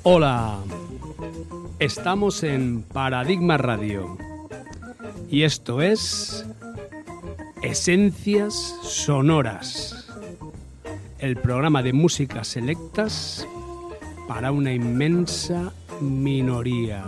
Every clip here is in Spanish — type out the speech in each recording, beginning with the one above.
Hola, estamos en Paradigma Radio y esto es Esencias Sonoras, el programa de música selectas para una inmensa minoría.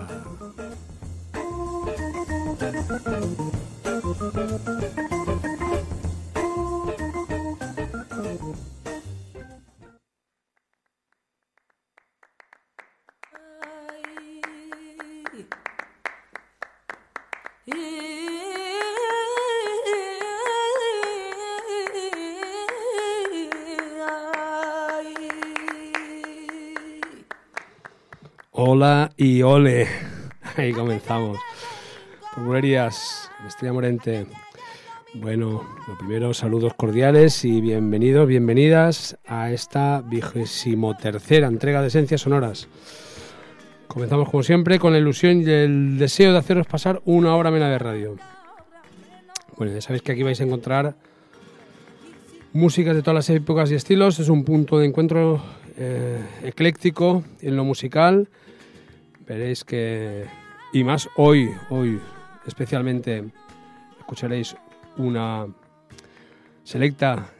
Hola y ole. Ahí comenzamos. Por bulerías, Estrella Morente. Bueno, lo primero, saludos cordiales y bienvenidos, bienvenidas a esta 23ª entrega de Esencias Sonoras. Comenzamos como siempre con la ilusión y el deseo de haceros pasar una hora amena de radio. Bueno, ya sabéis que aquí vais a encontrar músicas de todas las épocas y estilos. Es un punto de encuentro ecléctico en lo musical. Veréis que, y más hoy especialmente, escucharéis una selecta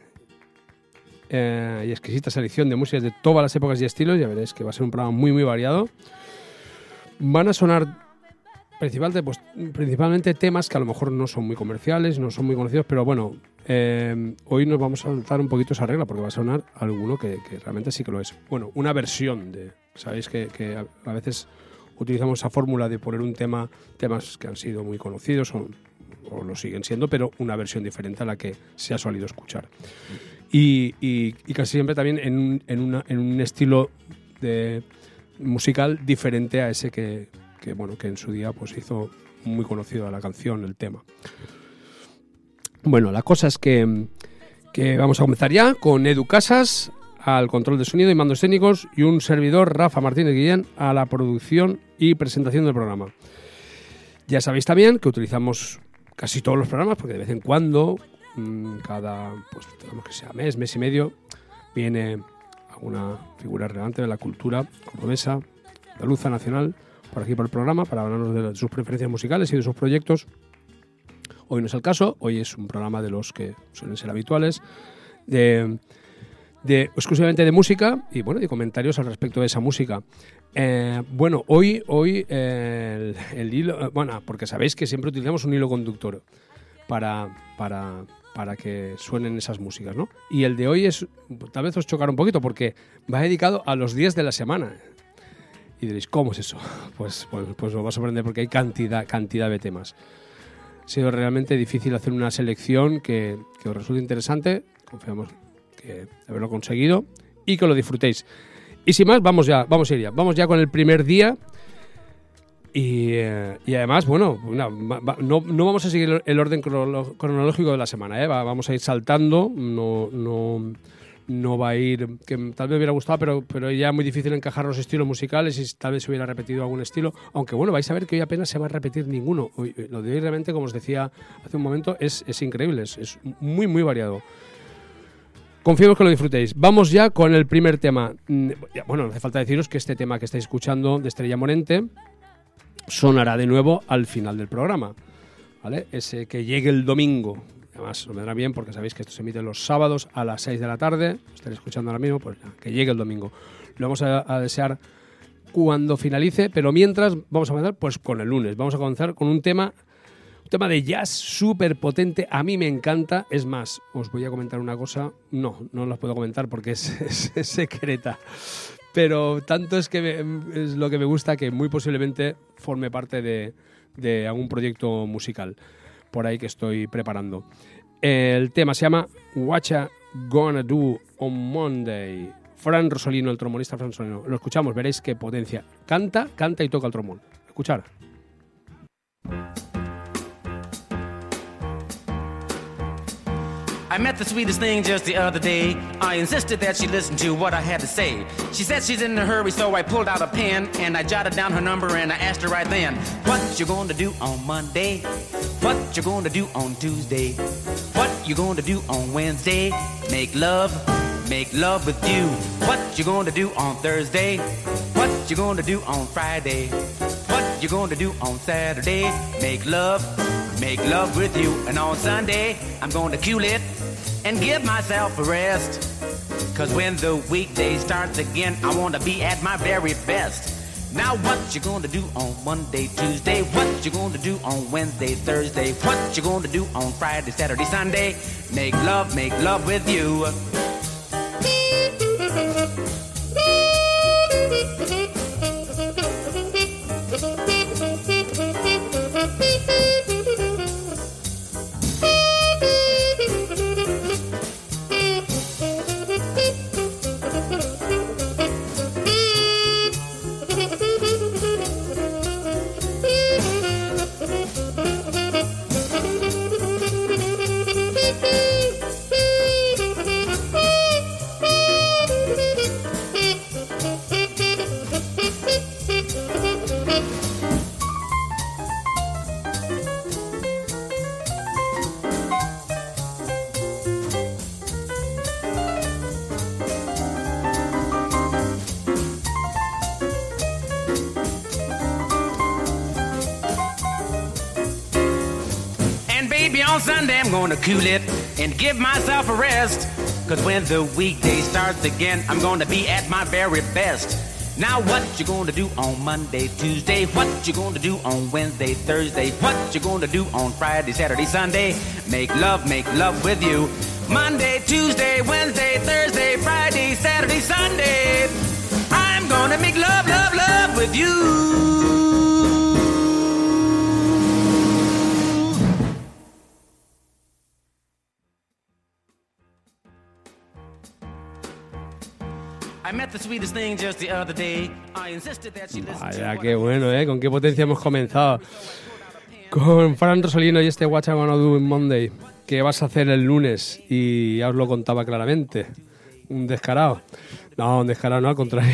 y exquisita selección de músicas de todas las épocas y estilos. Ya veréis que va a ser un programa muy muy variado. Van a sonar principalmente temas que a lo mejor no son muy comerciales, no son muy conocidos, pero bueno, hoy nos vamos a saltar un poquito esa regla porque va a sonar alguno que realmente sí que lo es. Bueno, una versión de... Sabéis que a veces utilizamos esa fórmula de poner un temas que han sido muy conocidos o lo siguen siendo, pero una versión diferente a la que se ha solido escuchar. Y casi siempre también en un estilo de musical diferente a ese que en su día pues hizo muy conocido a la canción, el tema. Bueno, la cosa es que vamos a comenzar ya con Edu Casas al control de sonido y mandos técnicos y un servidor, Rafa Martínez Guillén, a la producción y presentación del programa. Ya sabéis también que utilizamos casi todos los programas porque de vez en cuando, cada, pues digamos que sea mes y medio, viene alguna figura relevante de la cultura cordobesa, andaluza, nacional, por aquí por el programa, para hablarnos de sus preferencias musicales y de sus proyectos. Hoy no es el caso, hoy es un programa de los que suelen ser habituales, exclusivamente de música y bueno, de comentarios al respecto de esa música. Hoy el hilo, porque sabéis que siempre utilizamos un hilo conductor para que suenen esas músicas, ¿no? Y el de hoy tal vez os chocará un poquito porque va dedicado a los días de la semana. Y diréis, ¿cómo es eso? Pues os va a sorprender porque hay cantidad de temas. Ha sido realmente difícil hacer una selección que os resulte interesante. Confiamos que haberlo conseguido y que lo disfrutéis. Y sin más, vamos ya con el primer día. Y además, bueno, no vamos a seguir el orden cronológico de la semana, ¿eh? Vamos a ir saltando, no va a ir, que tal vez me hubiera gustado, pero ya es muy difícil encajar los estilos musicales y tal vez se hubiera repetido algún estilo, aunque bueno, vais a ver que hoy apenas se va a repetir ninguno. Lo de hoy realmente, como os decía hace un momento, es increíble, es muy muy variado. Confiemos que lo disfrutéis. Vamos ya con el primer tema. Bueno, no hace falta deciros que este tema que estáis escuchando de Estrella Morente sonará de nuevo al final del programa, ¿vale? Ese que llegue el domingo. Además, lo vendrá bien porque sabéis que esto se emite los sábados a las 6 de la tarde. Estaréis escuchando ahora mismo, pues ya, que llegue el domingo. Lo vamos a desear cuando finalice, pero mientras vamos a comenzar pues con el lunes. Vamos a comenzar con un tema de jazz súper potente. A mí me encanta. Es más, os voy a comentar una cosa. No las puedo comentar porque es secreta. Pero tanto es lo que me gusta que muy posiblemente forme parte de algún proyecto musical por ahí que estoy preparando. El tema se llama What Ya Gonna Do on Monday. Fran Rosolino, el trombonista Fran Rosolino. Lo escuchamos, veréis qué potencia. Canta y toca el trombón. Escuchar. I met the sweetest thing just the other day. I insisted that she listen to what I had to say. She said she's in a hurry, so I pulled out a pen and I jotted down her number and I asked her right then, what you gonna do on Monday? What you gonna do on Tuesday? What you gonna do on Wednesday? Make love with you. What you gonna do on Thursday? What what you gonna do on Friday? What you gonna do on Saturday? Make love with you. And on Sunday, I'm gonna cool it and give myself a rest. Cause when the weekday starts again, I wanna be at my very best. Now what you gonna do on Monday, Tuesday? What you gonna do on Wednesday, Thursday? What you gonna do on Friday, Saturday, Sunday? Make love with you. On Sunday I'm gonna cool it and give myself a rest. Cause when the weekday starts again, I'm gonna be at my very best. Now what you gonna do on Monday, Tuesday? What you gonna do on Wednesday, Thursday? What you gonna do on Friday, Saturday, Sunday? Make love with you. Monday, Tuesday, Wednesday, Thursday, Friday, Saturday, Sunday. I'm gonna make love with you. Vaya, qué bueno, ¿eh? Con qué potencia hemos comenzado. Con Fran Rosolino y este What I'm Gonna Do on Monday. ¿Qué vas a hacer el lunes? Y ya os lo contaba claramente. Un descarado. No, un descarado no, al contrario.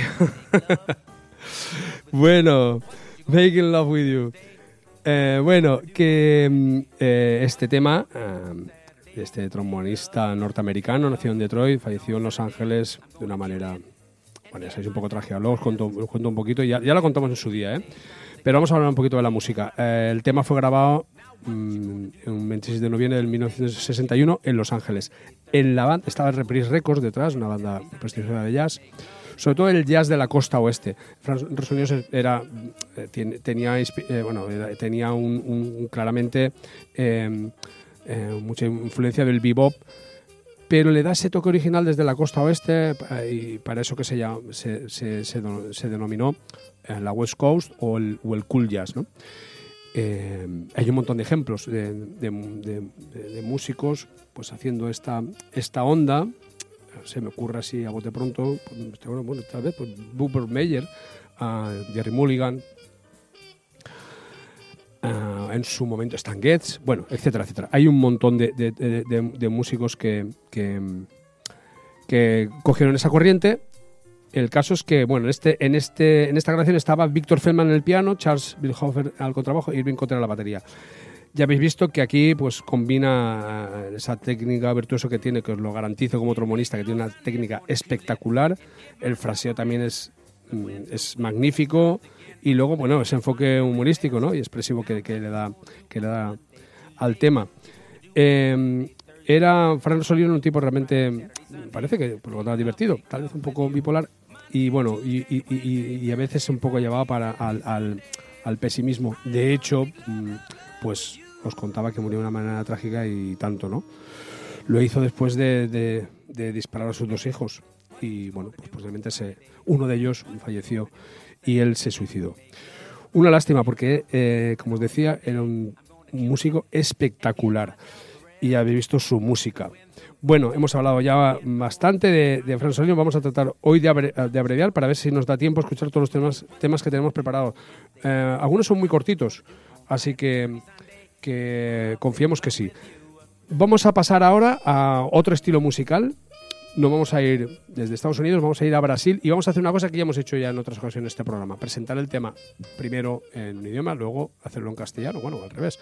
Bueno, Making Love With You. Bueno, que este tema... este trombonista norteamericano, nacido en Detroit, falleció en Los Ángeles de una manera... Bueno, ya sabéis, un poco trágica. Luego os cuento un poquito, ya lo contamos en su día, ¿eh? Pero vamos a hablar un poquito de la música. El tema fue grabado en 26 de noviembre de 1961 en Los Ángeles. En la banda estaba Reprise Records detrás, una banda prestigiosa de jazz, sobre todo el jazz de la costa oeste. Fran Rosolino tenía claramente mucha influencia del bebop, pero le da ese toque original desde la costa oeste, y para eso que se denominó la West Coast o el cool jazz, ¿no? Hay un montón de ejemplos de músicos pues haciendo esta onda. Se me ocurre así a bote pronto, bueno, tal vez pues Bubber Mayer, Jerry Mulligan, en su momento Stan Getz, bueno, etcétera, etcétera. Hay un montón de músicos que cogieron esa corriente. El caso es que, bueno, en esta grabación estaba Victor Feldman en el piano, Charles Billhofer al contrabajo y Irving Cotter a la batería. Ya habéis visto que aquí pues combina esa técnica virtuosa que tiene, que os lo garantizo como trombonista, que tiene una técnica espectacular. El fraseo también es magnífico. Y luego, bueno, ese enfoque humorístico, ¿no? Y expresivo que le da al tema. Era Fran Rosolino un tipo realmente, parece que por lo tanto divertido, tal vez un poco bipolar y bueno, y a veces un poco llevado al pesimismo. De hecho, pues os contaba que murió de una manera trágica y tanto, ¿no? Lo hizo después de disparar a sus dos hijos y bueno, pues posiblemente uno de ellos falleció y él se suicidó. Una lástima porque, como os decía, era un músico espectacular y habéis visto su música. Bueno, hemos hablado ya bastante de Fran Rosolino. Vamos a tratar hoy de abreviar para ver si nos da tiempo a escuchar todos los temas que tenemos preparados. Algunos son muy cortitos, así que confiemos que sí. Vamos a pasar ahora a otro estilo musical. Nos vamos a ir desde Estados Unidos, vamos a ir a Brasil y vamos a hacer una cosa que ya hemos hecho ya en otras ocasiones en este programa. Presentar el tema primero en un idioma, luego hacerlo en castellano, bueno, al revés.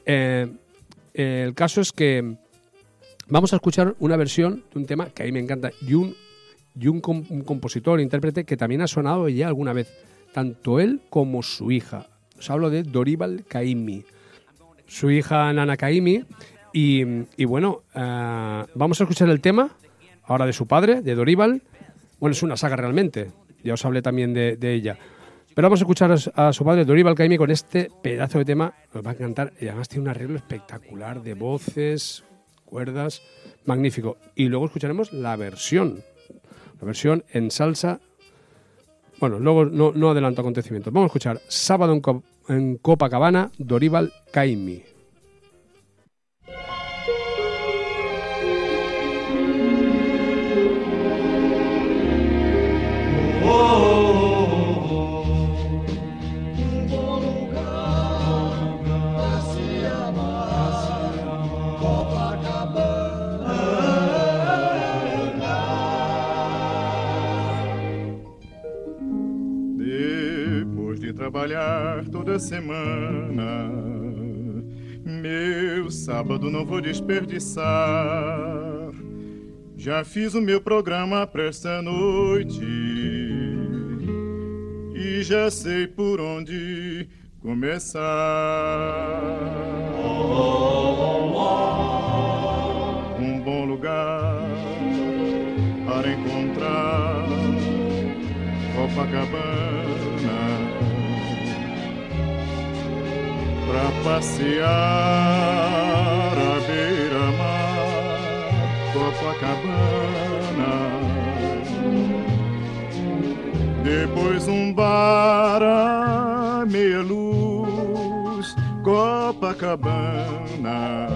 El caso es que vamos a escuchar una versión de un tema que a mí me encanta y y un compositor, intérprete que también ha sonado ya alguna vez, tanto él como su hija. Os hablo de Dorival Caymmi, su hija Nana Caymmi, y bueno, vamos a escuchar el tema ahora de su padre, de Dorival. Bueno, es una saga realmente, ya os hablé también de ella. Pero vamos a escuchar a su padre, Dorival Caymmi, con este pedazo de tema. Nos va a encantar. Y además tiene un arreglo espectacular de voces, cuerdas, magnífico. Y luego escucharemos la versión en salsa. Bueno, luego no adelanto acontecimientos. Vamos a escuchar Sábado en Copacabana, Dorival Caymmi. Trabalhar toda semana, meu sábado não vou desperdiçar. Já fiz o meu programa pra esta noite e já sei por onde começar. Um bom lugar para encontrar Copacabana, pra passear à beira-mar, Copacabana. Depois um bar à meia luz, Copacabana.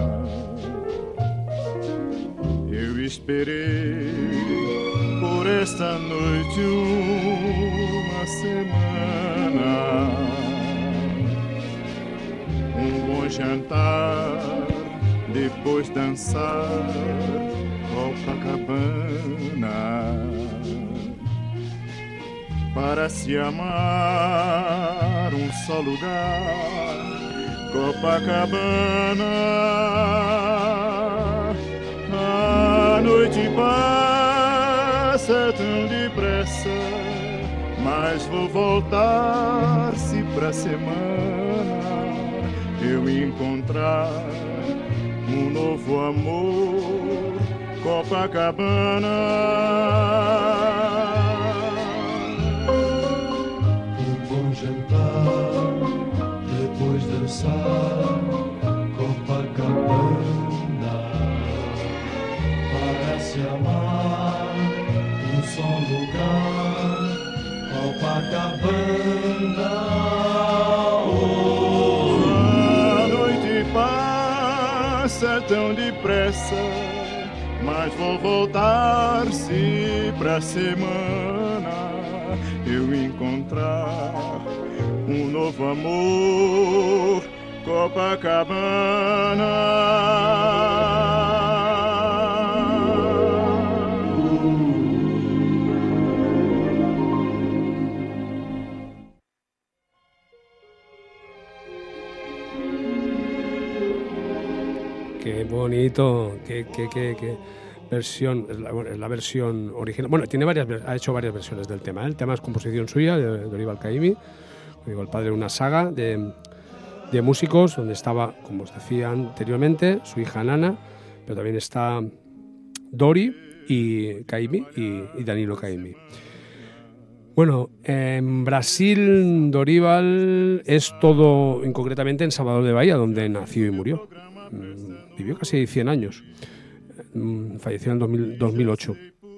Eu esperei por esta noite uma semana. Bom jantar, depois dançar Copacabana. Para se amar um só lugar, Copacabana. A noite passa tão depressa, mas vou voltar-se pra semana eu encontrar um novo amor, Copacabana. Um bom jantar, depois dançar, Copacabana. Para se amar, um só lugar, Copacabana. Passa tão depressa, mas vou voltar-se pra semana eu encontrar um novo amor, Copacabana. Qué bonito, qué versión, es la versión original. Bueno, ha hecho varias versiones del tema. El tema es composición suya, de Dorival Caymmi. Digo, el padre de una saga de músicos, donde estaba, como os decía anteriormente, su hija Nana, pero también está Dori y Caymmi y Danilo Caymmi. Bueno, en Brasil, Dorival es todo, concretamente en Salvador de Bahía, donde nació y murió. Vivió casi 100 años, falleció en el 2008.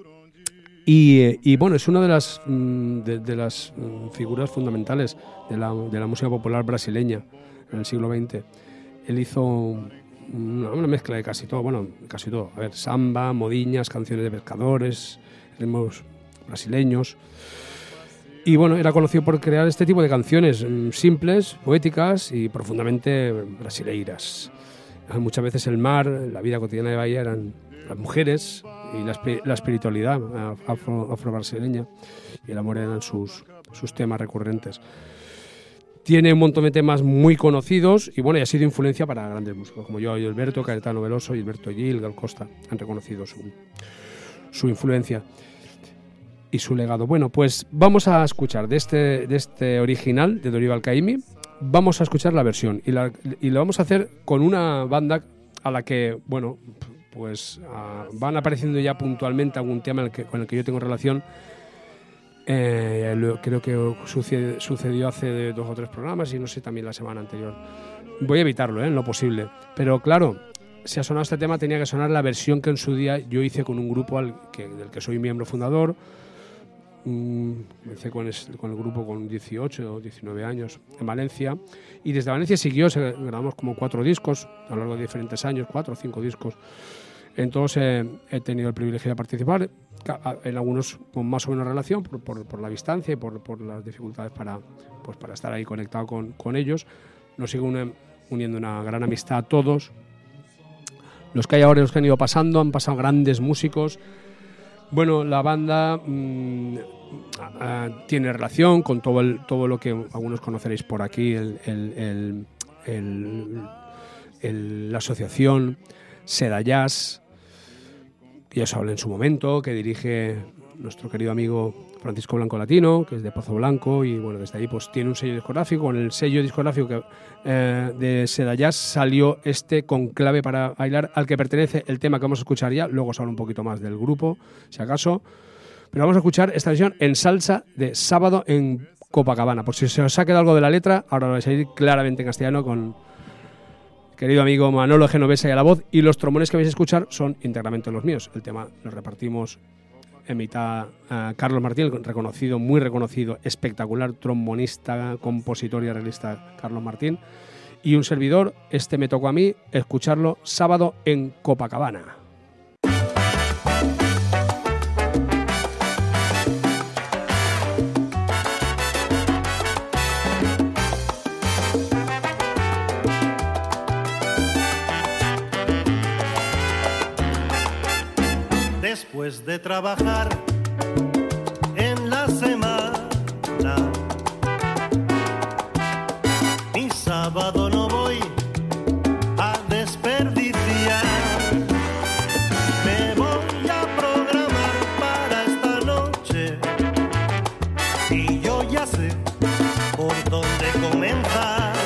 Y bueno, es una de las figuras fundamentales de la música popular brasileña en el siglo XX. Él hizo una mezcla de casi todo, a ver, samba, modiñas, canciones de pescadores, ritmos brasileños. Y bueno, era conocido por crear este tipo de canciones simples, poéticas y profundamente brasileiras. Muchas veces el mar, la vida cotidiana de Bahía eran las mujeres y la espiritualidad afro-brasileña, y el amor eran sus temas recurrentes. Tiene un montón de temas muy conocidos y bueno, y ha sido influencia para grandes músicos como João Gilberto, Caetano Veloso, Gilberto Gil, Gal Costa han reconocido su influencia. y su legado. Bueno, pues vamos a escuchar de este original de Dorival Caymmi, vamos a escuchar la versión y lo vamos a hacer con una banda a la que, bueno, pues van apareciendo ya puntualmente algún tema con el que yo tengo relación. Creo que sucedió hace 2 o 3 programas y no sé, también la semana anterior. Voy a evitarlo, en lo posible. Pero claro, si ha sonado este tema, tenía que sonar la versión que en su día yo hice con un grupo del que soy miembro fundador. Empecé con el grupo con 18 o 19 años en Valencia. Y desde Valencia grabamos como 4 discos a lo largo de diferentes años, 4 o 5 discos. Entonces he tenido el privilegio de participar, en algunos con más o menos relación, por la distancia y por las dificultades para estar ahí conectado con ellos. Nos sigue uniendo una gran amistad a todos. Los que hay ahora y los que han ido pasando, han pasado grandes músicos. Bueno, la banda tiene relación con todo lo que algunos conoceréis por aquí, la asociación Seda Jazz, que ya os hablé en su momento, que dirige nuestro querido amigo Francisco Blanco Latino, que es de Pozo Blanco, y bueno, desde ahí pues tiene un sello discográfico. Con el sello discográfico de Seda Jazz salió este Conclave para bailar, al que pertenece el tema que vamos a escuchar ya. Luego os hablo un poquito más del grupo, si acaso. Pero vamos a escuchar esta versión en salsa de Sábado en Copacabana. Por si se os ha quedado algo de la letra, ahora lo vais a ir claramente en castellano con querido amigo Manolo Genovesa y a la voz, y los trombones que vais a escuchar son íntegramente los míos. El tema lo repartimos en mitad Carlos Martín, muy reconocido, espectacular trombonista, compositor y arreglista Carlos Martín, y un servidor. Este me tocó a mí escucharlo Sábado en Copacabana. Después de trabajar en la semana, mi sábado no voy a desperdiciar. Me voy a programar para esta noche y yo ya sé por dónde comenzar.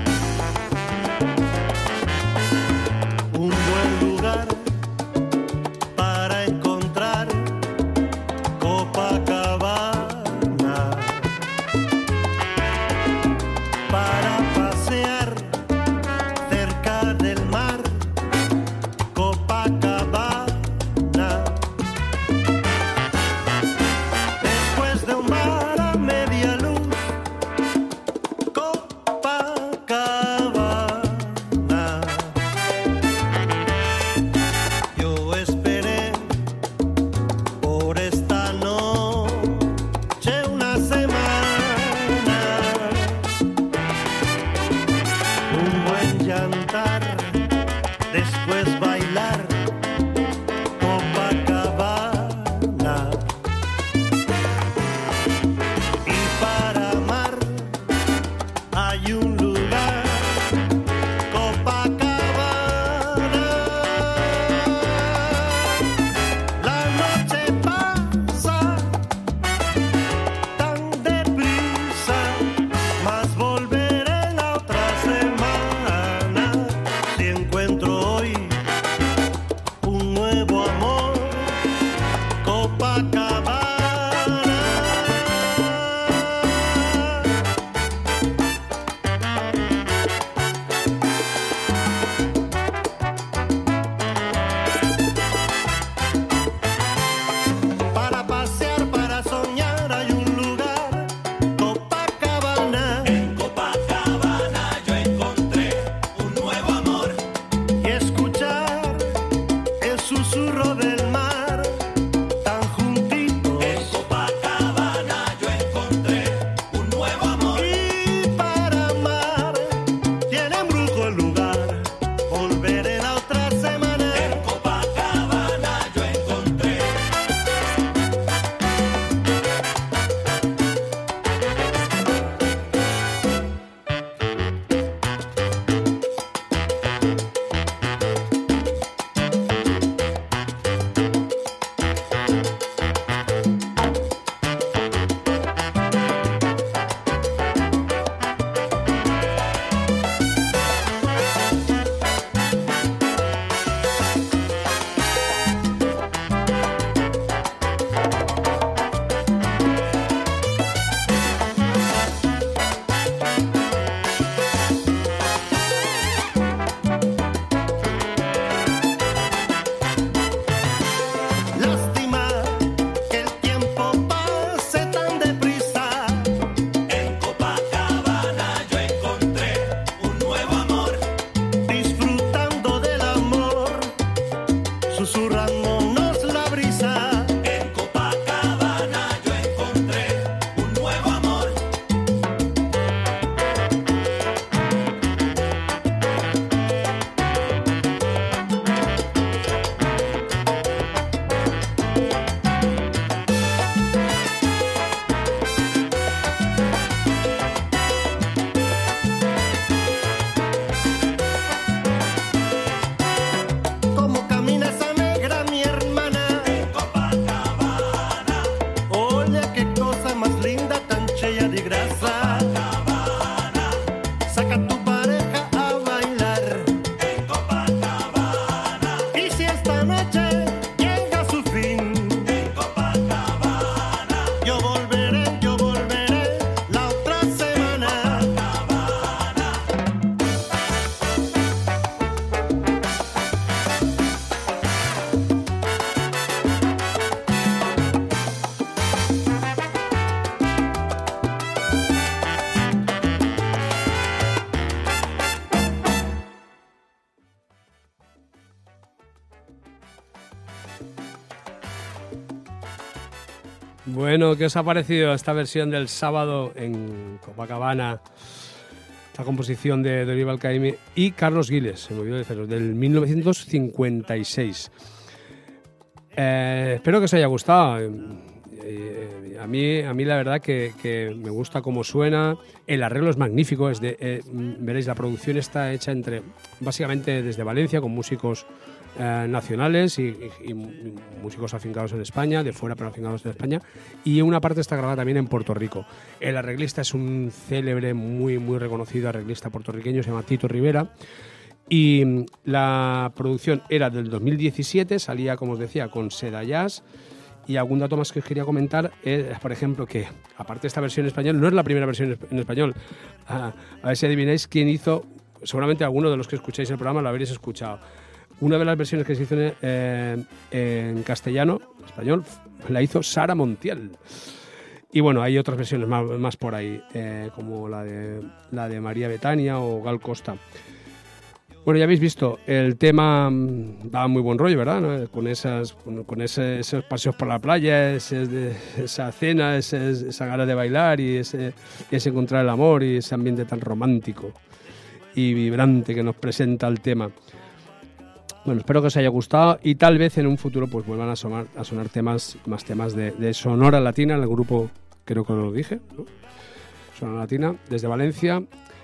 Un buen lugar susurro del mar tan juntito. Bueno, ¿qué os ha parecido esta versión del sábado en Copacabana? Esta composición de Dorival Caymmi y Carlos Giles, se me olvidó decirlo, del 1956. Espero que os haya gustado. A mí la verdad que me gusta cómo suena. El arreglo es magnífico. Veréis, la producción está hecha básicamente desde Valencia, con músicos nacionales y músicos afincados en España, de fuera pero afincados en España, y una parte está grabada también en Puerto Rico. El arreglista es un célebre, muy, muy reconocido arreglista puertorriqueño, se llama Tito Rivera, y la producción era del 2017, salía, como os decía, con Seda Jazz. Y algún dato más que os quería comentar es, por ejemplo, que aparte de esta versión en español, no es la primera versión en español. A ver si adivináis quién hizo, seguramente alguno de los que escucháis el programa lo habréis escuchado. Una de las versiones que se hizo en castellano, español, la hizo Sara Montiel. Y bueno, hay otras versiones más por ahí, como la de María Betania o Gal Costa. Bueno, ya habéis visto, el tema daba muy buen rollo, ¿verdad? ¿No? Con esos paseos por la playa, esa cena, esa gana de bailar y ese encontrar el amor y ese ambiente tan romántico y vibrante que nos presenta el tema. Bueno, espero que os haya gustado y tal vez en un futuro pues vuelvan a sonar más temas de Sonora Latina, el grupo, creo que lo dije, ¿no? Sonora Latina, desde Valencia.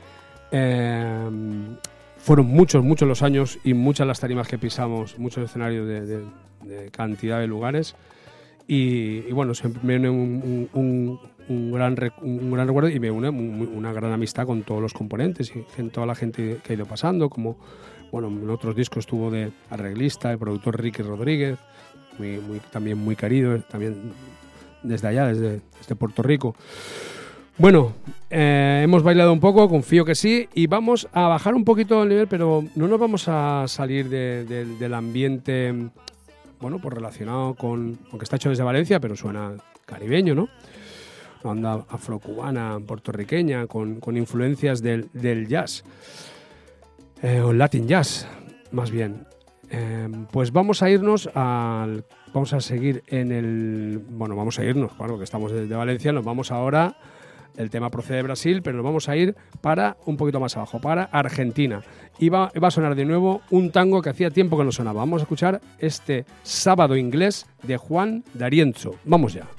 Fueron muchos los años y muchas las tarimas que pisamos, muchos escenarios de cantidad de lugares. Y bueno, siempre me une un gran recuerdo y me une una gran amistad con todos los componentes y toda la gente que ha ido pasando, como bueno, en otros discos estuvo de arreglista, el productor Ricky Rodríguez, también muy querido, también desde allá, desde Puerto Rico. Bueno, hemos bailado un poco, confío que sí, y vamos a bajar un poquito el nivel, pero no nos vamos a salir del ambiente, bueno, pues relacionado con, aunque está hecho desde Valencia, pero suena caribeño, ¿no? Una onda afrocubana, puertorriqueña, con influencias del jazz, o Latin jazz, más bien. Pues vamos a irnos vamos a seguir vamos a irnos, claro, que estamos desde Valencia, nos vamos ahora. El tema procede de Brasil, pero nos vamos a ir para un poquito más abajo, para Argentina. Y va a sonar de nuevo un tango que hacía tiempo que no sonaba. Vamos a escuchar este Sábado Inglés de Juan D'Arienzo. Vamos ya.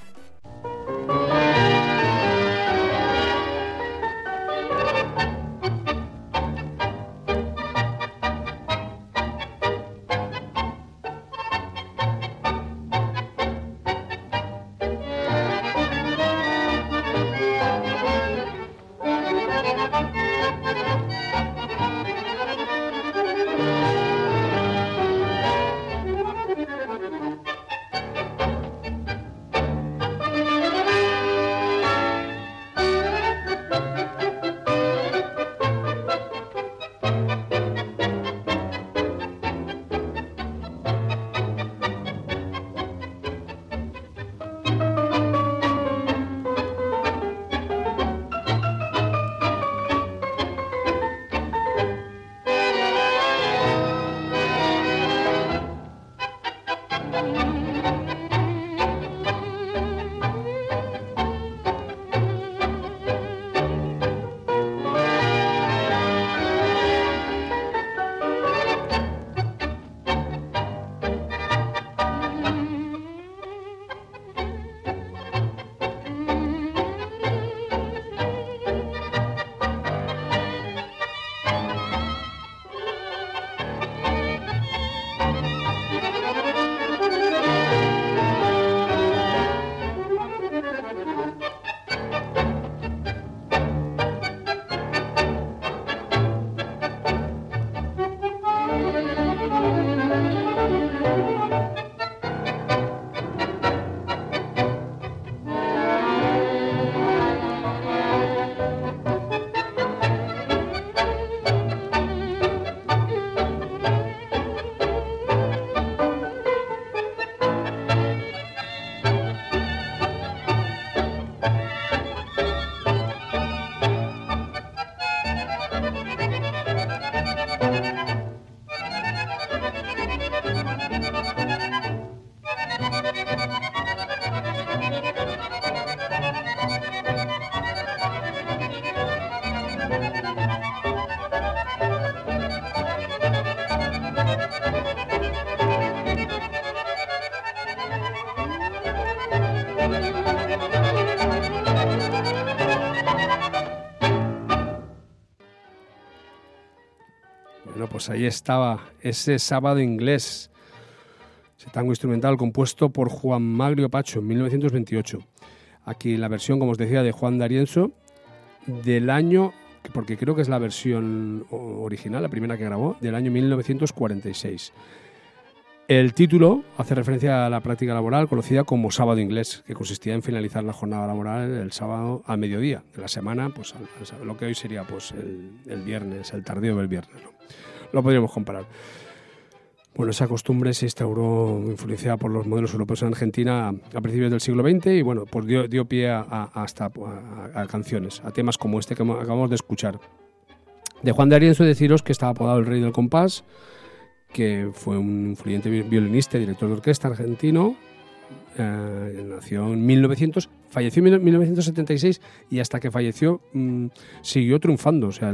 pues ahí estaba ese Sábado Inglés, ese tango instrumental compuesto por Juan Magrio Pacho en 1928. Aquí la versión, como os decía, de Juan D'Arienzo, del año, porque creo que es la versión original, la primera que grabó, del año 1946. El título hace referencia a la práctica laboral conocida como Sábado Inglés, que consistía en finalizar la jornada laboral el sábado al mediodía de la semana, pues lo que hoy sería pues el viernes, el tardío del viernes, ¿no? Lo podríamos comparar. Bueno, esa costumbre se instauró influenciada por los modelos europeos en Argentina a principios del siglo XX y bueno, pues dio pie a canciones, a temas como este que acabamos de escuchar. De Juan D'Arienzo deciros que estaba apodado el Rey del Compás, que fue un influyente violinista y director de orquesta argentino. Nació en 1900, falleció en 1976 y hasta que falleció siguió triunfando. O sea,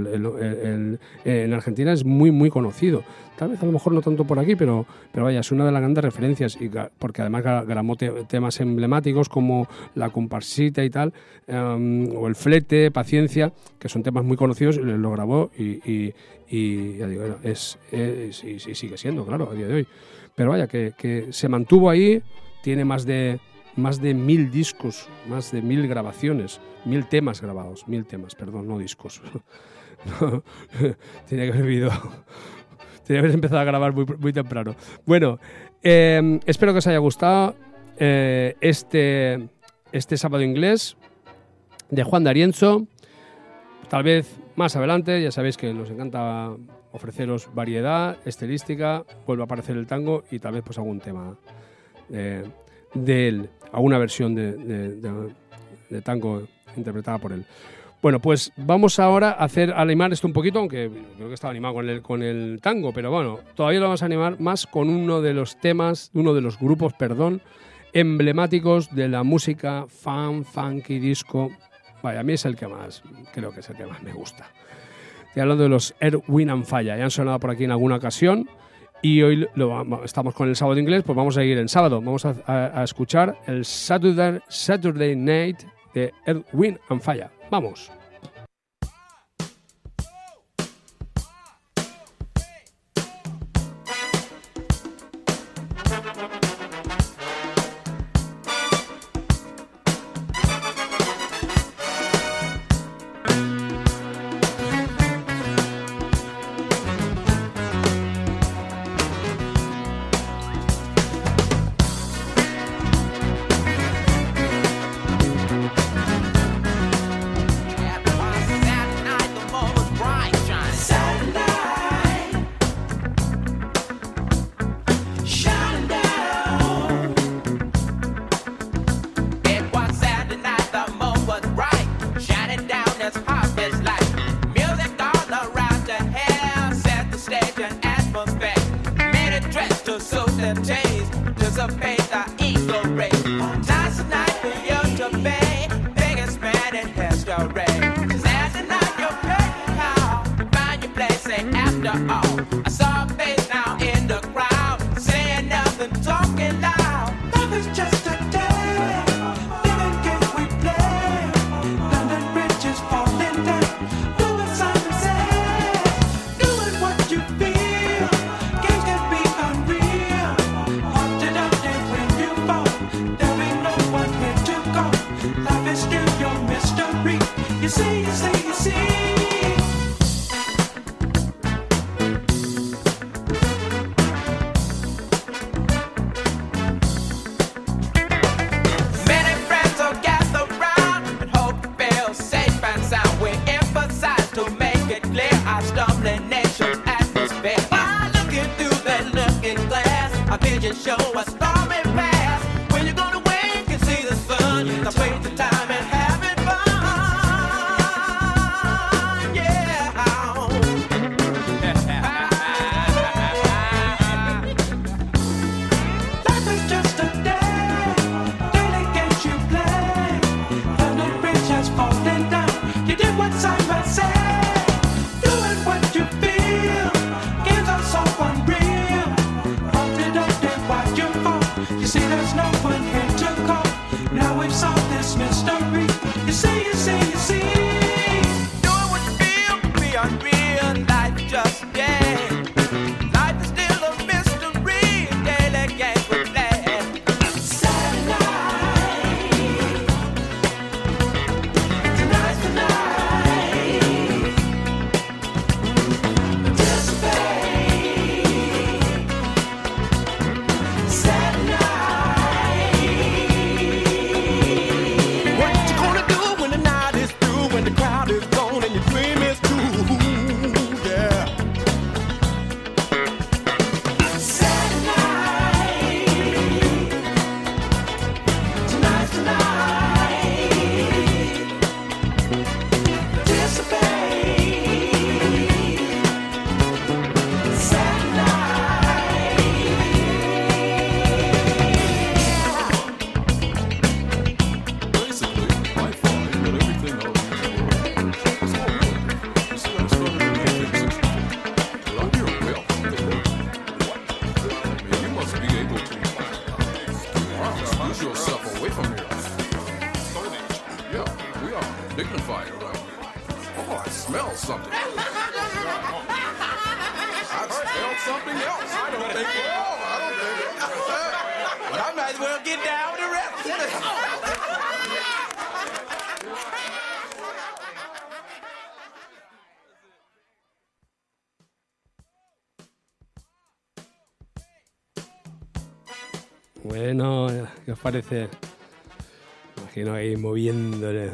en Argentina es muy muy conocido. Tal vez a lo mejor no tanto por aquí, pero vaya, es una de las grandes referencias, porque además grabó temas emblemáticos como La Comparsita y tal, o El Flete, Paciencia, que son temas muy conocidos, lo grabó y ya digo, sigue siendo, claro, a día de hoy. Pero vaya, que se mantuvo ahí. Tiene más de 1000 discos, más de 1000 grabaciones, 1000 temas grabados, 1000 temas, perdón, no discos. No, tenía que haber empezado a grabar muy temprano. Bueno, espero que os haya gustado este Sábado Inglés de Juan D'Arienzo. Tal vez más adelante, ya sabéis que nos encanta ofreceros variedad estilística, vuelve a aparecer el tango y tal vez pues algún tema de él, alguna versión de tango interpretada por él. Bueno, pues vamos ahora a animar esto un poquito, aunque creo que estaba animado con el tango, pero bueno, todavía lo vamos a animar más con uno de los grupos, emblemáticos de la música funky, disco. Vaya, a mí es creo que es el que más me gusta. Estoy hablando de los Earth, Wind and Fire, ya han sonado por aquí en alguna ocasión. Y hoy estamos con el Sábado Inglés, pues vamos a ir en sábado. Vamos a escuchar el Saturday Night de Earth, Wind and Fire. ¡Vamos! Gives us so unreal. Hold it up and watch you fall. Get yourself away from here. Yeah, we are dignified around here. Oh, I smell something. I smell something else. I don't think it. Well, I might as well get down with the rest. Bueno, ¿qué os parece? Imagino ahí moviéndole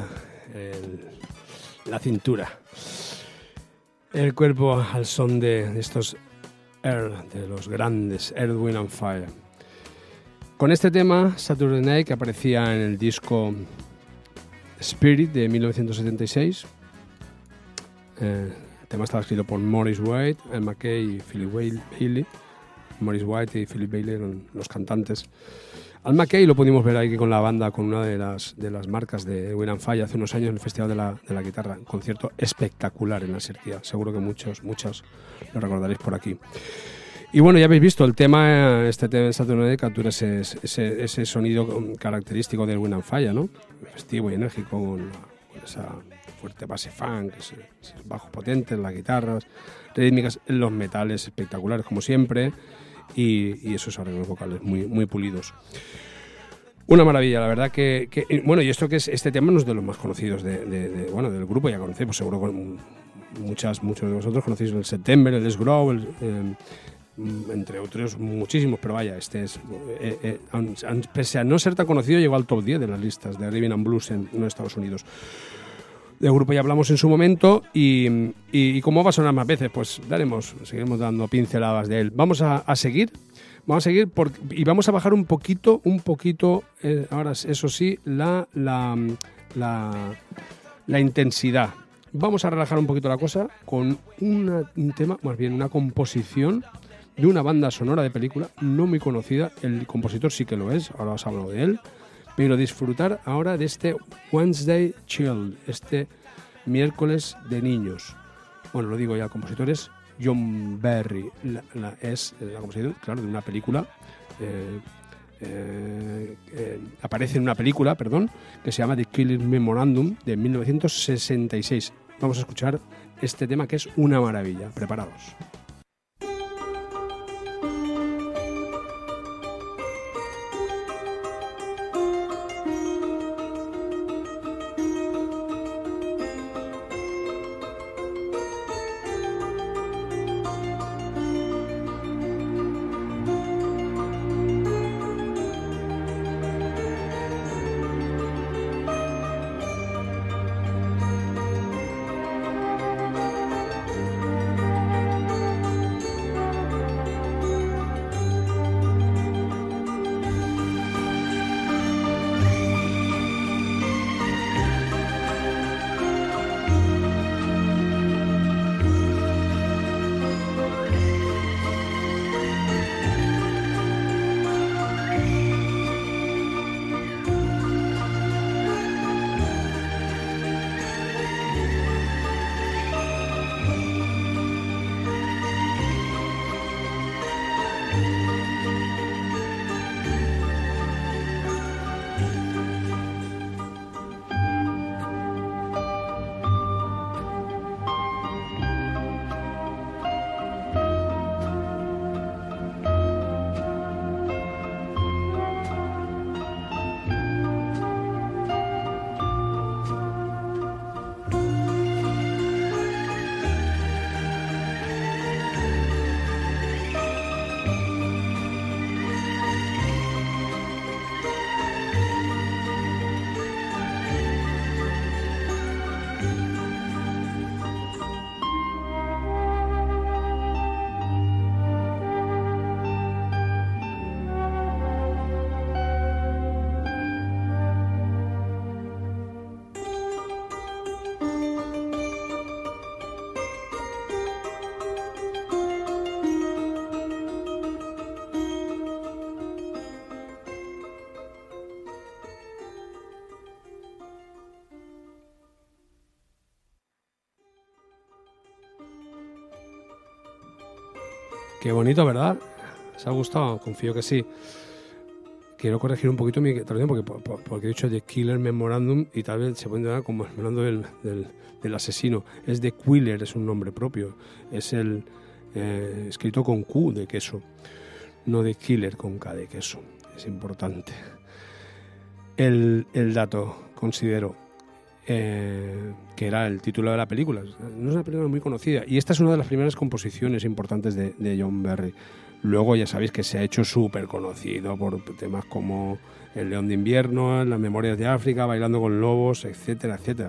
la cintura, el cuerpo al son de estos de los grandes Earth, Wind and Fire. Con este tema, Saturday Night, que aparecía en el disco Spirit de 1976. El tema estaba escrito por Maurice White, Ian MacKaye y Philip Bailey. Maurice White y Philip Bailey eran los cantantes. Al MacKaye lo pudimos ver ahí con la banda, con una de las marcas de Wind and Fire hace unos años en el Festival de la Guitarra. Un concierto espectacular en la Sirquía. Seguro que muchos lo recordaréis por aquí. Y bueno, ya habéis visto, este tema de Saturday Night captura ese sonido característico del Wind and Fire, ¿no? Festivo y enérgico, con esa fuerte base funk, ese bajo potente en las guitarras, rítmicas, en los metales espectaculares como siempre, y esos arreglos vocales muy pulidos. Una maravilla, la verdad que bueno, y esto que es este tema no es de los más conocidos del grupo, ya conocéis, seguro que muchos de vosotros conocéis el September, el Let's Grow, entre otros muchísimos, pero vaya, este es pese a no ser tan conocido, llegó al top 10 de las listas de Rhythm and Blues en Estados Unidos. Del grupo ya hablamos en su momento y como va a sonar más veces, pues seguiremos dando pinceladas de él. Vamos a seguir y vamos a bajar un poquito, ahora eso sí, la intensidad. Vamos a relajar un poquito la cosa con un tema, más bien una composición de una banda sonora de película no muy conocida. El compositor sí que lo es, ahora os hablo de él. Pero disfrutar ahora de este Wednesday Chill, este miércoles de niños. Bueno, lo digo ya, el compositor es John Barry. Es la composición, claro, de una película. Aparece en una película, que se llama The Killing Memorandum de 1966. Vamos a escuchar este tema que es una maravilla. Preparados. Qué bonito, ¿verdad? ¿Os ha gustado? Confío que sí. quiero corregir un poquito mi traducción porque he dicho The Killer Memorandum y tal vez se puede dar como hablando del asesino. Es The Quiller, es un nombre propio. Es el escrito con Q de queso, no The Killer con K de queso. Es importante. El dato, considero, que era el título de la película. No es una película muy conocida. Y esta es una de las primeras composiciones importantes de John Barry. Luego ya sabéis que se ha hecho súper conocido por temas como El León de Invierno, Las Memorias de África, Bailando con Lobos, etcétera, etcétera.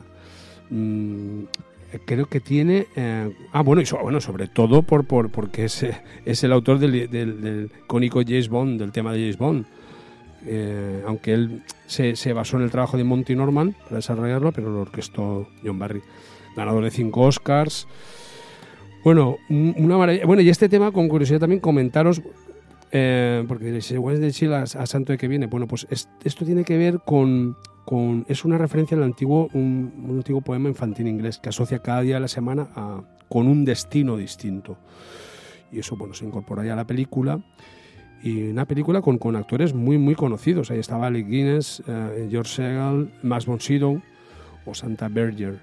Creo que tiene... sobre todo porque es el autor del icónico James Bond, del tema de James Bond. Aunque él se basó en el trabajo de Monty Norman para desarrollarlo, pero lo orquestó John Barry. Ganador de 5 Oscars... Bueno, una maravilla. Bueno, y este tema, con curiosidad también, comentaros, porque si es de Chile a santo de que viene. Bueno, pues esto tiene que ver con es una referencia al un antiguo poema infantil inglés que asocia cada día de la semana con un destino distinto. Y eso, bueno, se incorpora ya a la película. Y una película con actores muy, muy conocidos. Ahí estaba Alec Guinness, George Segal, Max von Sydow o Santa Berger.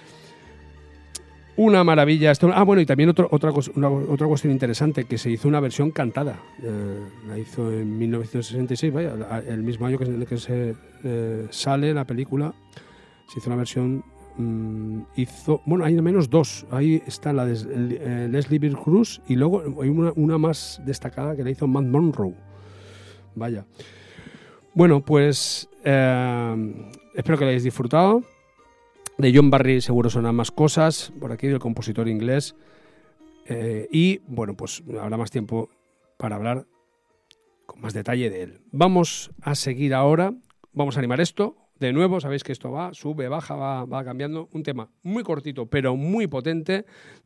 Una maravilla. Bueno, y también otra cuestión interesante, que se hizo una versión cantada. La hizo en 1966, vaya, el mismo año en el que se sale la película. Se hizo una versión... hay al menos 2. Ahí está la de Leslie Bill Cruz y luego hay una más destacada que la hizo Matt Monroe. Vaya. Bueno, pues espero que la hayáis disfrutado. De John Barry seguro sonan más cosas por aquí, del compositor inglés. Y bueno, pues habrá más tiempo para hablar con más detalle de él. Vamos a seguir ahora. Vamos a animar esto. De nuevo, sabéis que esto sube, baja, va cambiando. Un tema muy cortito, pero muy potente,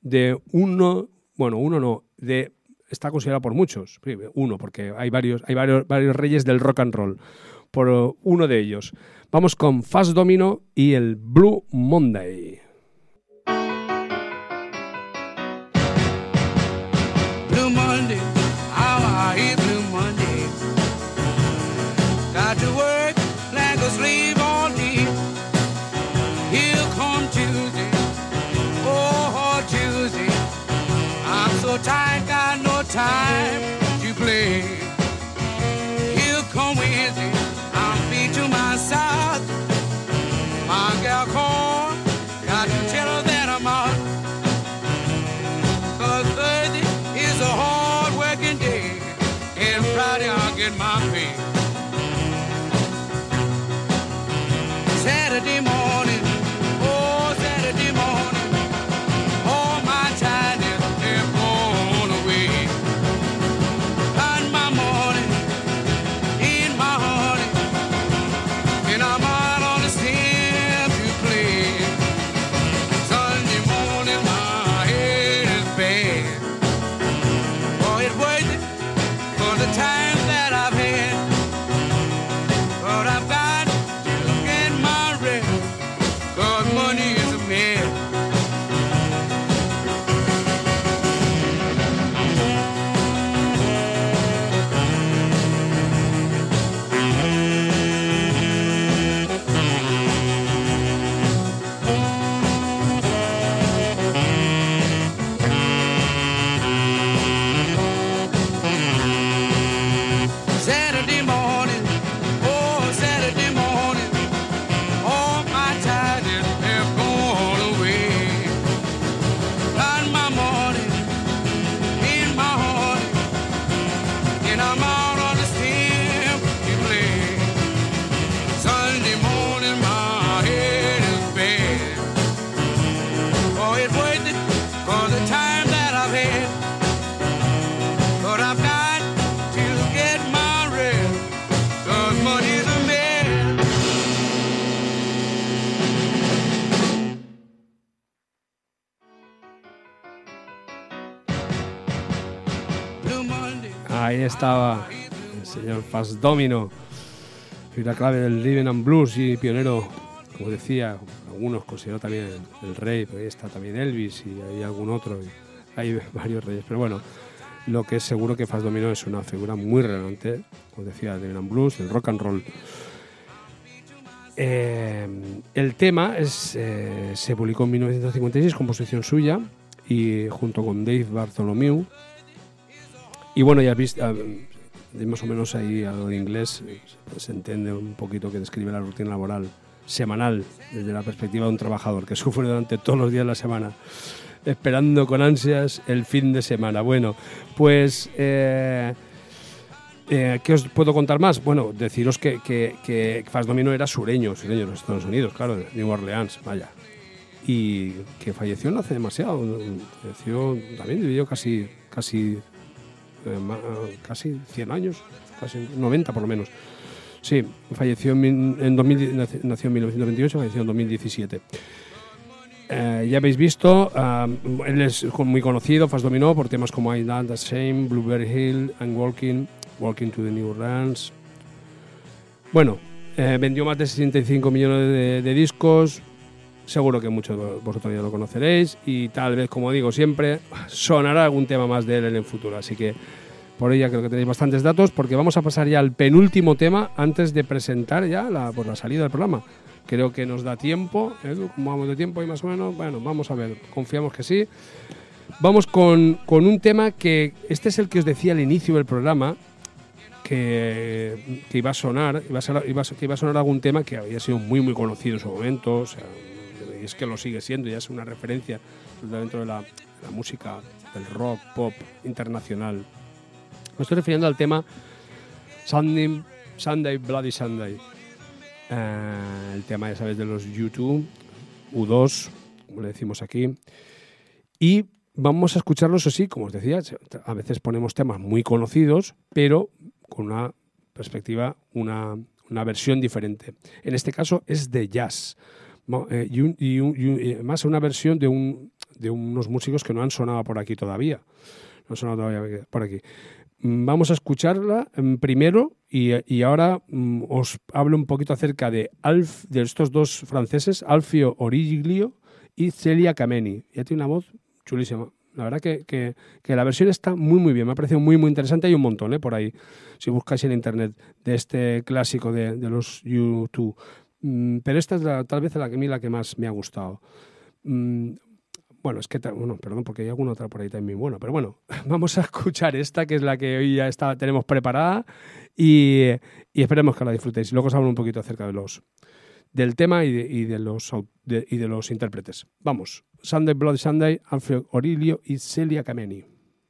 está considerado por muchos, porque hay varios reyes del rock and roll, por uno de ellos. Vamos con Fats Domino y el Blue Monday. Blue Monday, how I hate Blue Monday. Got to work like a slave all day. Here come Tuesday, oh Tuesday. I'm so tired, got no time to play. Here come Wednesday, I'm beat to my side. My gal called, got to tell her that I'm out. 'Cause Thursday is a hard working day, and Friday I'll get my pay. Saturday morning, oh Saturday morning, all my tiredness is gone away. And my morning in my honey, and I'm out on the stage to play. Sunday morning my head is bad. Oh, it's worth it for the time that I've had. But I've got to get my rest, 'cause money is a man. Saturday morning, oh Saturday morning, all my tiredness have gone away. And my morning in my heart, and I'm out on the stage to play. Sunday morning my head is bad. Oh, it's worth it for the time that I've had. But I've got to get my rest, 'cause money's a man. Blue Monday. Ahí estaba el señor Fats Domino, figura clave del rhythm and blues y pionero, como decía, algunos consideró también el rey, pero ahí está también Elvis y hay algún otro, hay varios reyes, pero bueno, lo que es seguro que Fats Domino es una figura muy relevante, como decía, del blues, del rock and roll. El tema se publicó en 1956, composición suya, y junto con Dave Bartholomew. Y bueno, ya has visto, más o menos ahí algo de inglés, se entiende un poquito que describe la rutina laboral semanal desde la perspectiva de un trabajador que sufre durante todos los días de la semana, esperando con ansias el fin de semana. Bueno, pues ¿qué os puedo contar más? Bueno, deciros que Fats Domino era sureño de los Estados Unidos, claro, de New Orleans, vaya. Y que falleció no hace demasiado. Falleció, también vivió casi 100 años, casi 90 por lo menos. Sí, falleció nació en 1928, falleció en 2017. Ya habéis visto, él es muy conocido, Fats Domino, por temas como I Done the Same, Blueberry Hill, and Walking to the New Orleans. Bueno, vendió más de 65 millones de discos. Seguro que muchos de vosotros ya lo conoceréis y tal vez, como digo siempre, sonará algún tema más de él en el futuro. Así que por ello creo que tenéis bastantes datos, porque vamos a pasar ya al penúltimo tema antes de presentar ya la salida del programa. Creo que nos da tiempo, Edu, ¿cómo vamos de tiempo ahí más o menos? Bueno, vamos a ver, confiamos que sí. Vamos con un tema que este es el que os decía al inicio del programa, que iba a sonar algún tema que había sido muy muy conocido en su momento, o sea, y es que lo sigue siendo, ya es una referencia dentro de la música del rock pop internacional. Me estoy refiriendo al tema Sunday Bloody Sunday, el tema, ya sabéis, de los U2, U2, como le decimos aquí, y vamos a escucharlos así, como os decía, a veces ponemos temas muy conocidos, pero con una perspectiva, una versión diferente. En este caso es de jazz, y más una versión de unos músicos que no han sonado por aquí todavía. No han sonado todavía por aquí. Vamos a escucharla primero y ahora os hablo un poquito acerca de estos dos franceses, Alfio Origlio y Celia Kameni. Ya tiene una voz chulísima. La verdad que la versión está muy muy bien, me ha parecido muy muy interesante. Hay un montón por ahí, si buscáis en internet, de este clásico de los U2. Pero esta es tal vez a mí la que más me ha gustado. Bueno, es que, perdón, porque hay alguna otra por ahí también buena, pero bueno, vamos a escuchar esta, que es la que hoy ya tenemos preparada, y esperemos que la disfrutéis. Luego os hablo un poquito acerca del tema y de los intérpretes. Vamos, Sunday Bloody Sunday, Alfio Origlio y Celia Kameni.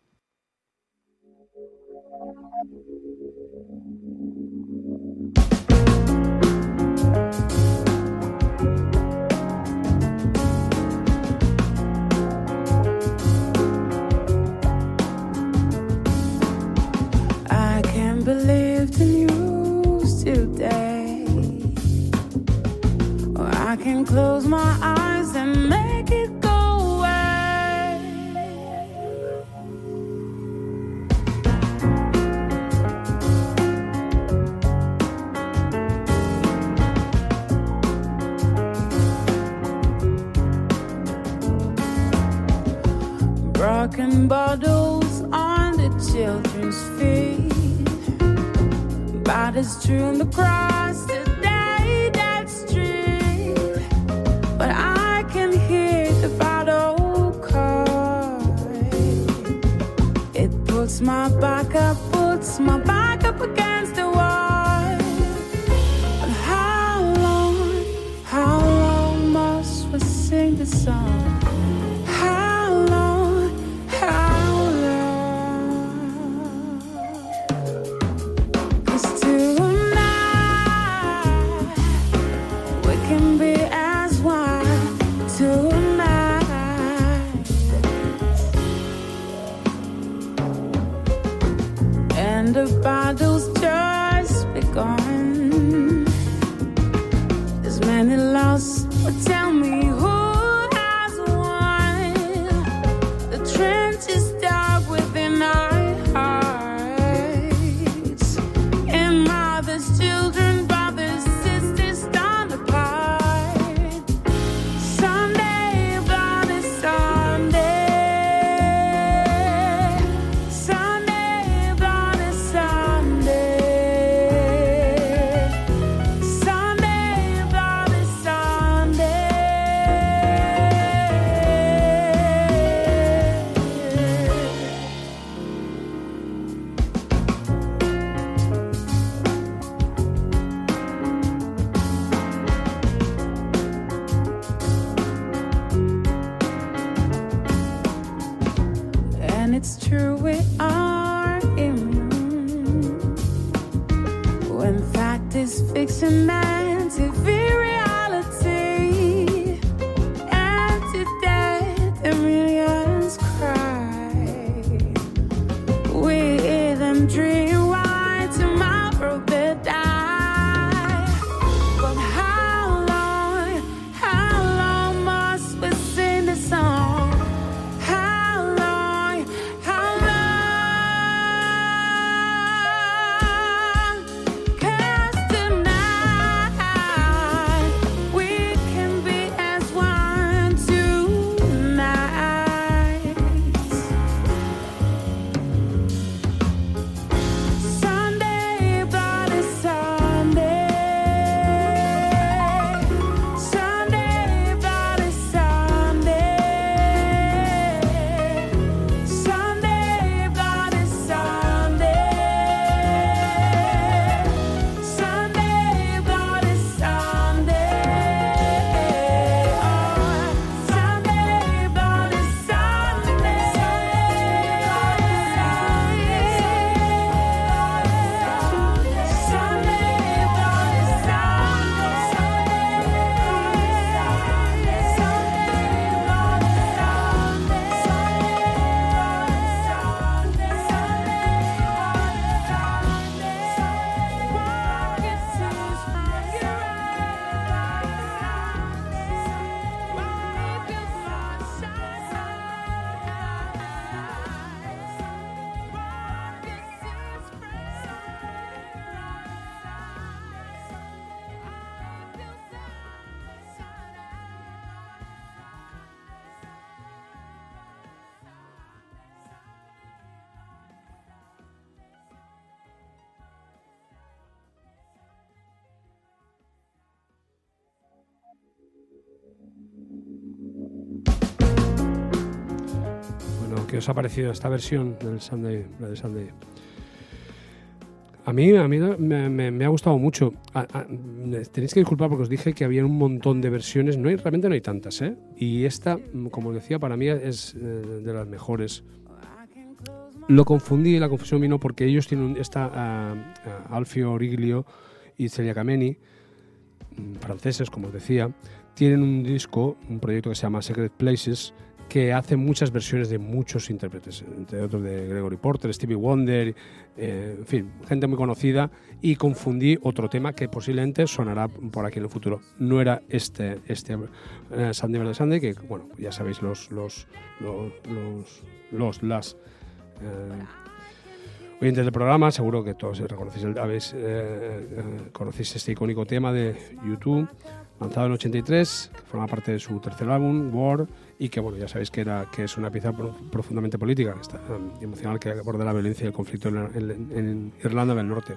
Believe the news today, or I can close my eyes and make it go away. Broken bottles on the children's feet, bodies strewn across the that street, but I can hear the bottle cry. It puts my back up against the wall. But how long must we sing the song? The battle's just begun. As many lost, but tell me who has won. The trench is dark within our hearts, and mothers, children, brothers, sisters torn apart. Sunday, bloody Sunday, Sunday. it's true we are immune. When fact is fiction and TV reality, and today the millions cry. We hear them dream why tomorrow they die. But how long must we sing the song? ¿Qué os ha parecido esta versión del Sunday, la de Sunday? A mí me ha gustado mucho. Tenéis que disculpar porque os dije que había un montón de versiones. Realmente no hay tantas, ¿eh? Y esta, como decía, para mí es de las mejores. Lo confundí, la confusión vino porque ellos tienen Alfio Origlio y Celia Kameni, franceses, como os decía, tienen un disco, un proyecto que se llama Secret Places, que hace muchas versiones de muchos intérpretes, entre otros de Gregory Porter, Stevie Wonder, en fin, gente muy conocida, y confundí otro tema que posiblemente sonará por aquí en el futuro. No era este Sunday Bloody Sunday, que bueno, ya sabéis las oyentes del programa, seguro que todos conocéis este icónico tema de U2, lanzado en 83, que forma parte de su tercer álbum, War, y que bueno, ya sabéis que es una pieza profundamente política, emocional, que aborda la violencia y el conflicto en Irlanda del Norte.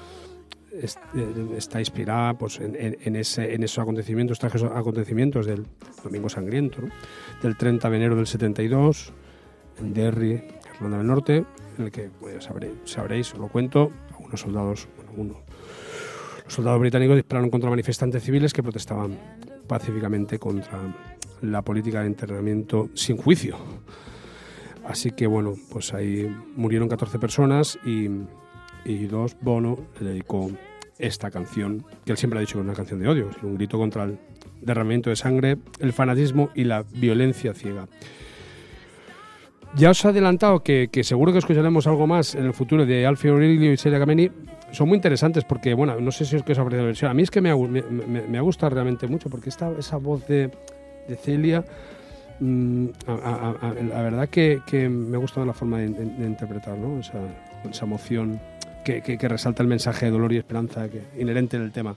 Está inspirada pues, en esos acontecimientos del Domingo Sangriento, ¿no? Del 30 de enero del 72, en Derry, Irlanda del Norte, en el que pues, sabréis, os lo cuento, los soldados británicos dispararon contra manifestantes civiles que protestaban pacíficamente contra la política de internamiento sin juicio. Así que bueno, pues ahí murieron 14 personas y Bono le dedicó esta canción, que él siempre ha dicho que es una canción de odio, es un grito contra el derramamiento de sangre, el fanatismo y la violencia ciega. Ya os he adelantado que seguro que escucharemos algo más en el futuro de Alfio Origlio y Celia Kameni. Son muy interesantes porque, bueno, no sé si os ha parecido la versión. A mí es que me ha gustado realmente mucho porque esa voz de Celia, la verdad que me ha gustado la forma de interpretar, ¿no? Esa emoción que resalta el mensaje de dolor y esperanza inherente en el tema.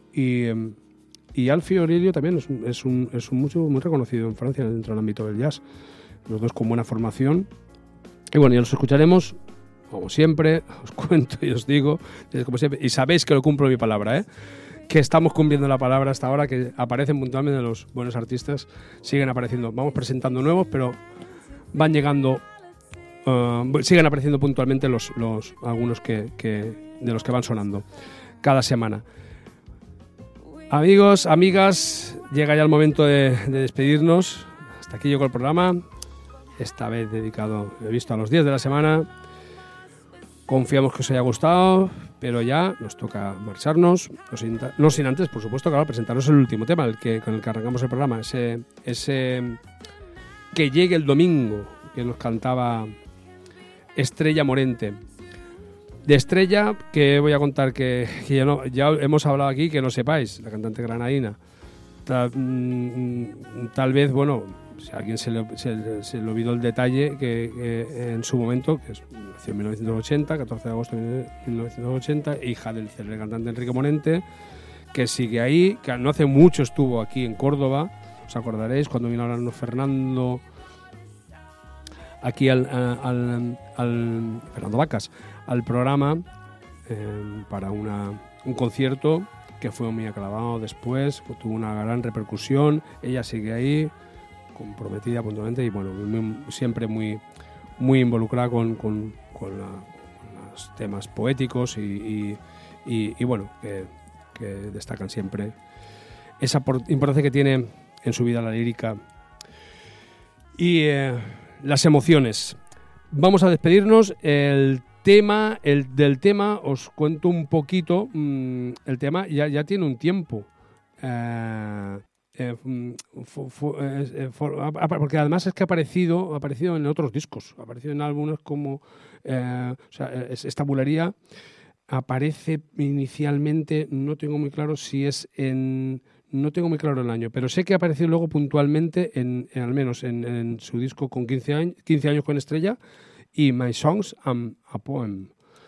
Y Alfio Origlio también es un músico muy reconocido en Francia dentro del ámbito del jazz. Los dos con buena formación. Y bueno, ya los escucharemos, como siempre, os cuento y os digo, como siempre, y sabéis que lo cumplo mi palabra, ¿eh? Que estamos cumpliendo la palabra hasta ahora, que aparecen puntualmente los buenos artistas, siguen apareciendo. Vamos presentando nuevos, pero van llegando, siguen apareciendo puntualmente algunos de los que van sonando cada semana. Amigos, amigas, llega ya el momento de despedirnos. Hasta aquí llegó el programa. esta vez dedicado, he visto, a los 10 de la semana. Confiamos que os haya gustado, pero ya nos toca marcharnos, no sin antes, por supuesto, claro, presentaros el último tema con el que arrancamos el programa, ese Que llegue el domingo, que nos cantaba Estrella Morente. De Estrella, que voy a contar que ya hemos hablado aquí, que no sepáis, la cantante granadina. Tal vez, bueno, si a alguien se le olvidó el detalle, que en su momento, que nació en 1980, 14 de agosto de 1980, hija del célebre cantante Enrique Morente, que sigue ahí, que no hace mucho estuvo aquí en Córdoba, os acordaréis, cuando vino a hablarnos Fernando aquí Fernando Vacas, al programa para un concierto que fue muy aclamado después, tuvo una gran repercusión. Ella sigue ahí, comprometida puntualmente y bueno, siempre muy involucrada con los temas poéticos y bueno, que destacan siempre esa importancia que tiene en su vida la lírica y las emociones. Vamos a despedirnos. Del tema os cuento un poquito. El tema ya tiene un tiempo. Porque además es que ha aparecido en otros discos, ha aparecido en álbumes como esta bulería aparece inicialmente, no tengo muy claro no tengo muy claro el año, pero sé que ha aparecido luego puntualmente al menos en su disco con 15 años con Estrella y My Songs and a Poem.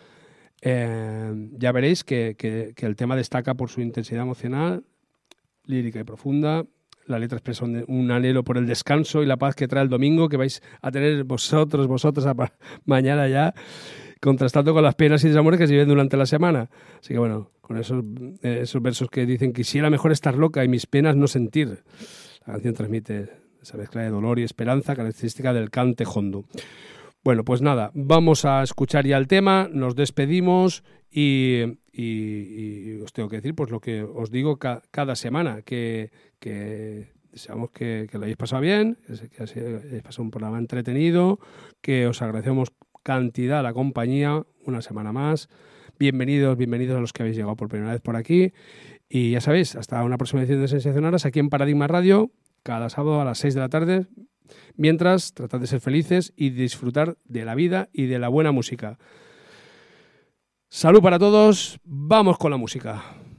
Ya veréis que el tema destaca por su intensidad emocional, lírica y profunda. La letra expresa un anhelo por el descanso y la paz que trae el domingo, que vais a tener vosotros mañana ya, contrastando con las penas y desamores que se viven durante la semana. Así que bueno, con esos versos que dicen: quisiera mejor estar loca y mis penas no sentir. La canción transmite esa mezcla de dolor y esperanza característica del cante hondo. Bueno, pues nada, vamos a escuchar ya el tema, nos despedimos y os tengo que decir pues lo que os digo cada semana, que deseamos que lo hayáis pasado bien, que hayáis pasado un programa entretenido, que os agradecemos cantidad la compañía una semana más. Bienvenidos a los que habéis llegado por primera vez por aquí y ya sabéis, hasta una próxima edición de Sensacionales aquí en Paradigma Radio, cada sábado a las 6 de la tarde. Mientras, tratad de ser felices y disfrutar de la vida y de la buena música. Salud para todos, vamos con la música.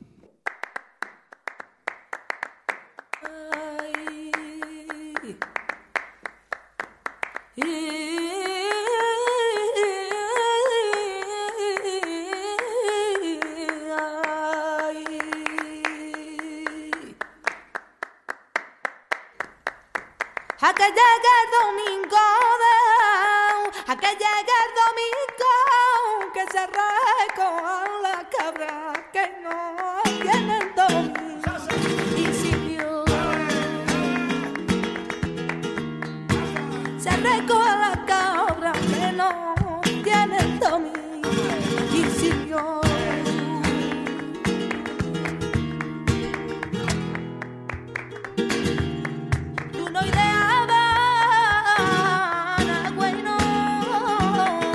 A que llegue el domingo, a que llegue el domingo, que se recojan la cabra que no tienen domingo. Y si Dios se recoja la cabra que no tienen domingo. Y si Dios tú no ideas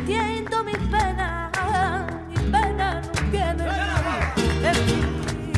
sintiendo mis penas no tienen fin.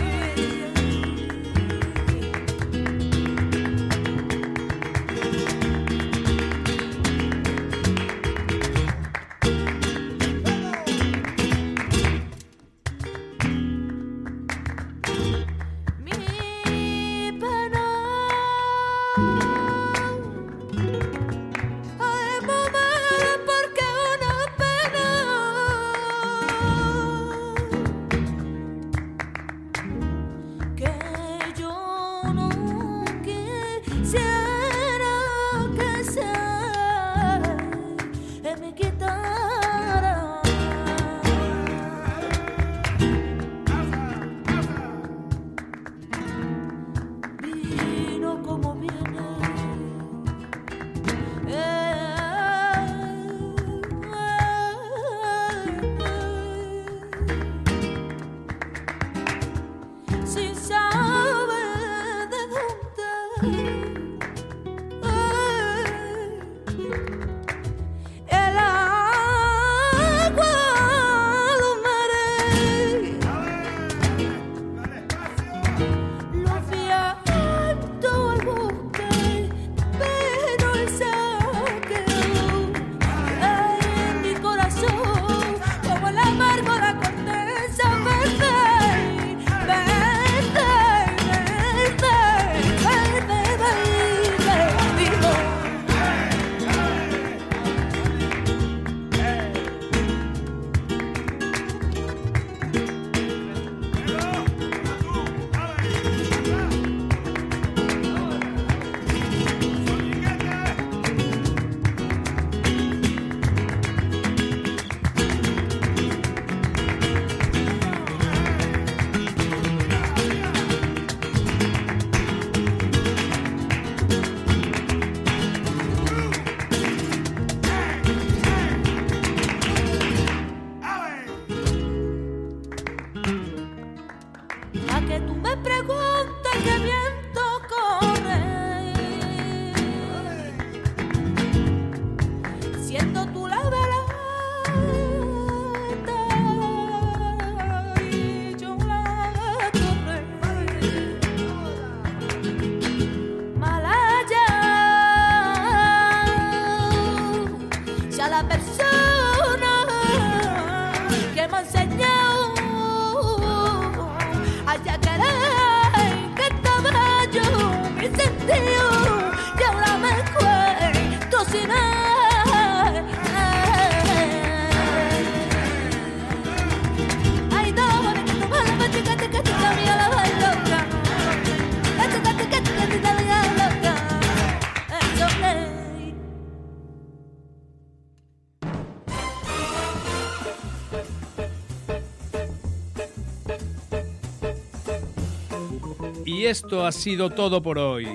Y esto ha sido todo por hoy.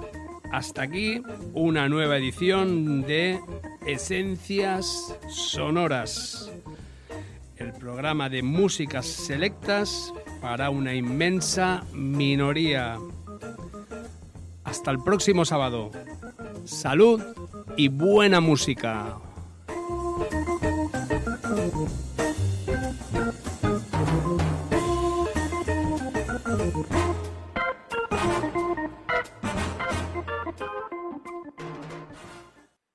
Hasta aquí una nueva edición de Esencias Sonoras, el programa de músicas selectas para una inmensa minoría. Hasta el próximo sábado. Salud y buena música.